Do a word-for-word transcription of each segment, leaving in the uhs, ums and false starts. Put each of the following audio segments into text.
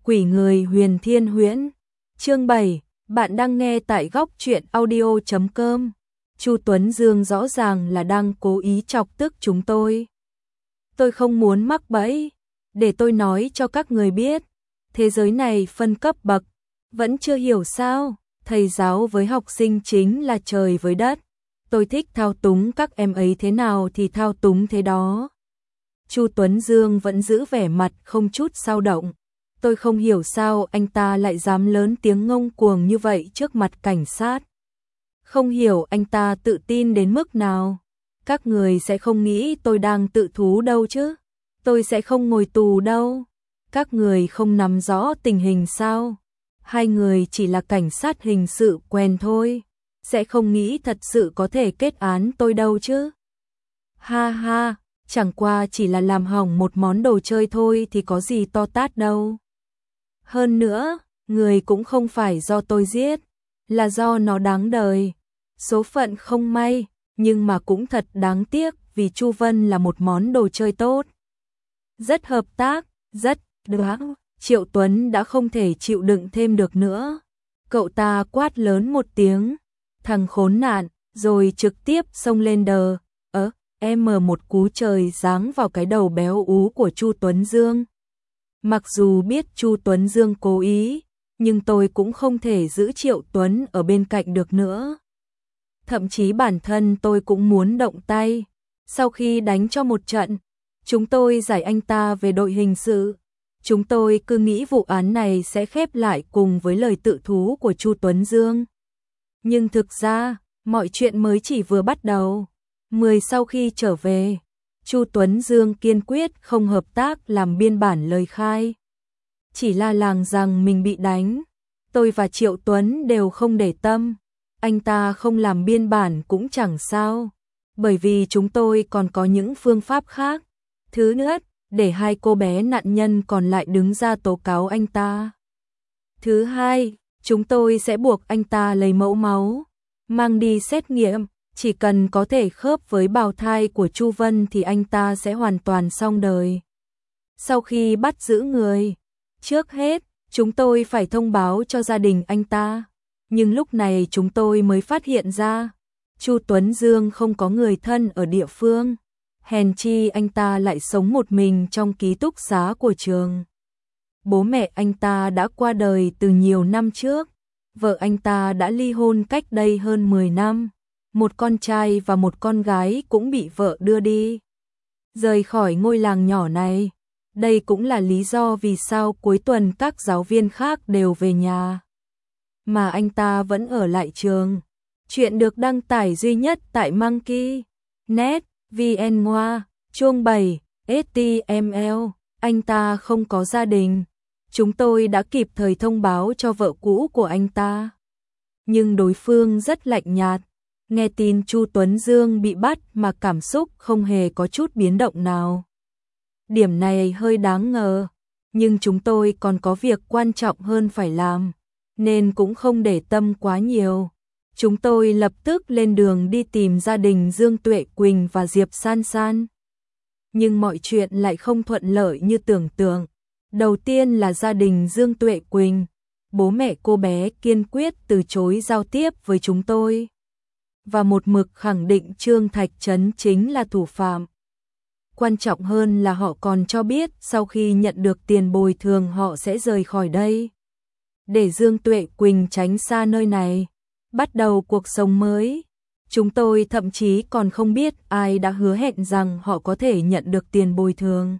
Quỷ người huyền thiên huyễn. Chương bảy, bạn đang nghe tại góc truyện audio chấm com. Chu Tuấn Dương rõ ràng là đang cố ý chọc tức chúng tôi. Tôi không muốn mắc bẫy, để tôi nói cho các người biết, thế giới này phân cấp bậc, vẫn chưa hiểu sao, thầy giáo với học sinh chính là trời với đất. Tôi thích thao túng các em ấy thế nào thì thao túng thế đó. Chu Tuấn Dương vẫn giữ vẻ mặt không chút dao động. Tôi không hiểu sao anh ta lại dám lớn tiếng ngông cuồng như vậy trước mặt cảnh sát. Không hiểu anh ta tự tin đến mức nào. Các người sẽ không nghĩ tôi đang tự thú đâu chứ. Tôi sẽ không ngồi tù đâu. Các người không nắm rõ tình hình sao. Hai người chỉ là cảnh sát hình sự quen thôi. Sẽ không nghĩ thật sự có thể kết án tôi đâu chứ. Ha ha, chẳng qua chỉ là làm hỏng một món đồ chơi thôi thì có gì to tát đâu. Hơn nữa, người cũng không phải do tôi giết, là do nó đáng đời. Số phận không may, nhưng mà cũng thật đáng tiếc vì Chu Vân là một món đồ chơi tốt. Rất hợp tác, rất đáng. Triệu Tuấn đã không thể chịu đựng thêm được nữa. Cậu ta quát lớn một tiếng, thằng khốn nạn, rồi trực tiếp xông lên đờ. Ớ, em mở một cú trời giáng vào cái đầu béo ú của Chu Tuấn Dương. Mặc dù biết Chu Tuấn Dương cố ý, nhưng tôi cũng không thể giữ Triệu Tuấn ở bên cạnh được nữa. Thậm chí bản thân tôi cũng muốn động tay. Sau khi đánh cho một trận, chúng tôi giải anh ta về đội hình sự. Chúng tôi cứ nghĩ vụ án này sẽ khép lại cùng với lời tự thú của Chu Tuấn Dương. Nhưng thực ra, mọi chuyện mới chỉ vừa bắt đầu. Mười sau khi trở về, Chu Tuấn Dương kiên quyết không hợp tác làm biên bản lời khai. Chỉ la làng rằng mình bị đánh. Tôi và Triệu Tuấn đều không để tâm. Anh ta không làm biên bản cũng chẳng sao. Bởi vì chúng tôi còn có những phương pháp khác. Thứ nhất, để hai cô bé nạn nhân còn lại đứng ra tố cáo anh ta. Thứ hai, chúng tôi sẽ buộc anh ta lấy mẫu máu, mang đi xét nghiệm. Chỉ cần có thể khớp với bào thai của Chu Vân thì anh ta sẽ hoàn toàn xong đời. Sau khi bắt giữ người, trước hết, chúng tôi phải thông báo cho gia đình anh ta. Nhưng lúc này chúng tôi mới phát hiện ra, Chu Tuấn Dương không có người thân ở địa phương. Hèn chi anh ta lại sống một mình trong ký túc xá của trường. Bố mẹ anh ta đã qua đời từ nhiều năm trước. Vợ anh ta đã ly hôn cách đây hơn mười năm. Một con trai và một con gái cũng bị vợ đưa đi. Rời khỏi ngôi làng nhỏ này. Đây cũng là lý do vì sao cuối tuần các giáo viên khác đều về nhà. Mà anh ta vẫn ở lại trường. Chuyện được đăng tải duy nhất tại Monkey net vn ngoa, chuông bảy, ét tê em lờ. Anh ta không có gia đình. Chúng tôi đã kịp thời thông báo cho vợ cũ của anh ta. Nhưng đối phương rất lạnh nhạt. Nghe tin Chu Tuấn Dương bị bắt mà cảm xúc không hề có chút biến động nào. Điểm này hơi đáng ngờ, nhưng chúng tôi còn có việc quan trọng hơn phải làm, nên cũng không để tâm quá nhiều. Chúng tôi lập tức lên đường đi tìm gia đình Dương Tuệ Quỳnh và Diệp San San. Nhưng mọi chuyện lại không thuận lợi như tưởng tượng. Đầu tiên là gia đình Dương Tuệ Quỳnh. Bố mẹ cô bé kiên quyết từ chối giao tiếp với chúng tôi. Và một mực khẳng định Trương Thạch Trấn chính là thủ phạm. Quan trọng hơn là họ còn cho biết sau khi nhận được tiền bồi thường họ sẽ rời khỏi đây. Để Dương Tuệ Quỳnh tránh xa nơi này, bắt đầu cuộc sống mới. Chúng tôi thậm chí còn không biết ai đã hứa hẹn rằng họ có thể nhận được tiền bồi thường.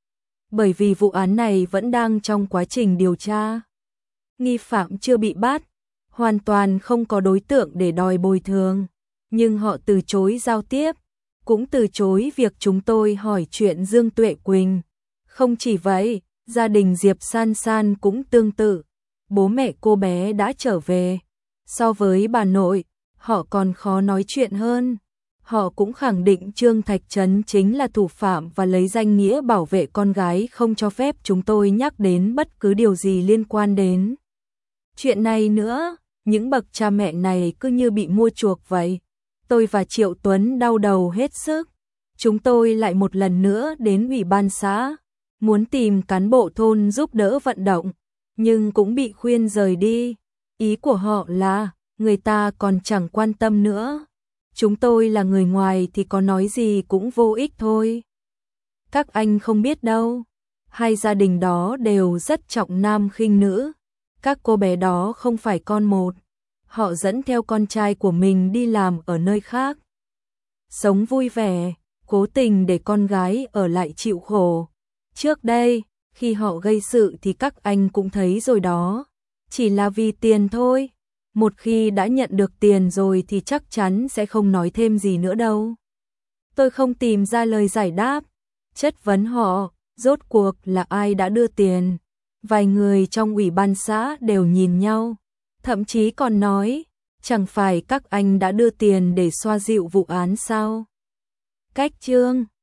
Bởi vì vụ án này vẫn đang trong quá trình điều tra. Nghi phạm chưa bị bắt, hoàn toàn không có đối tượng để đòi bồi thường. Nhưng họ từ chối giao tiếp, cũng từ chối việc chúng tôi hỏi chuyện Dương Tuệ Quỳnh. Không chỉ vậy, gia đình Diệp San San cũng tương tự. Bố mẹ cô bé đã trở về. So với bà nội, họ còn khó nói chuyện hơn. Họ cũng khẳng định Trương Thạch Trấn chính là thủ phạm và lấy danh nghĩa bảo vệ con gái không cho phép chúng tôi nhắc đến bất cứ điều gì liên quan đến chuyện này nữa. Những bậc cha mẹ này cứ như bị mua chuộc vậy. Tôi và Triệu Tuấn đau đầu hết sức. Chúng tôi lại một lần nữa đến ủy ban xã, muốn tìm cán bộ thôn giúp đỡ vận động. nhưng cũng bị khuyên rời đi. Ý của họ là, người ta còn chẳng quan tâm nữa. Chúng tôi là người ngoài thì có nói gì cũng vô ích thôi. Các anh không biết đâu, hai gia đình đó đều rất trọng nam khinh nữ. Các cô bé đó không phải con một, họ dẫn theo con trai của mình đi làm ở nơi khác. Sống vui vẻ, cố tình để con gái ở lại chịu khổ. Trước đây, khi họ gây sự thì các anh cũng thấy rồi đó, chỉ là vì tiền thôi. Một khi đã nhận được tiền rồi thì chắc chắn sẽ không nói thêm gì nữa đâu. Tôi không tìm ra lời giải đáp, chất vấn họ, rốt cuộc là ai đã đưa tiền. Vài người trong ủy ban xã đều nhìn nhau, thậm chí còn nói, chẳng phải các anh đã đưa tiền để xoa dịu vụ án sao? Cách chương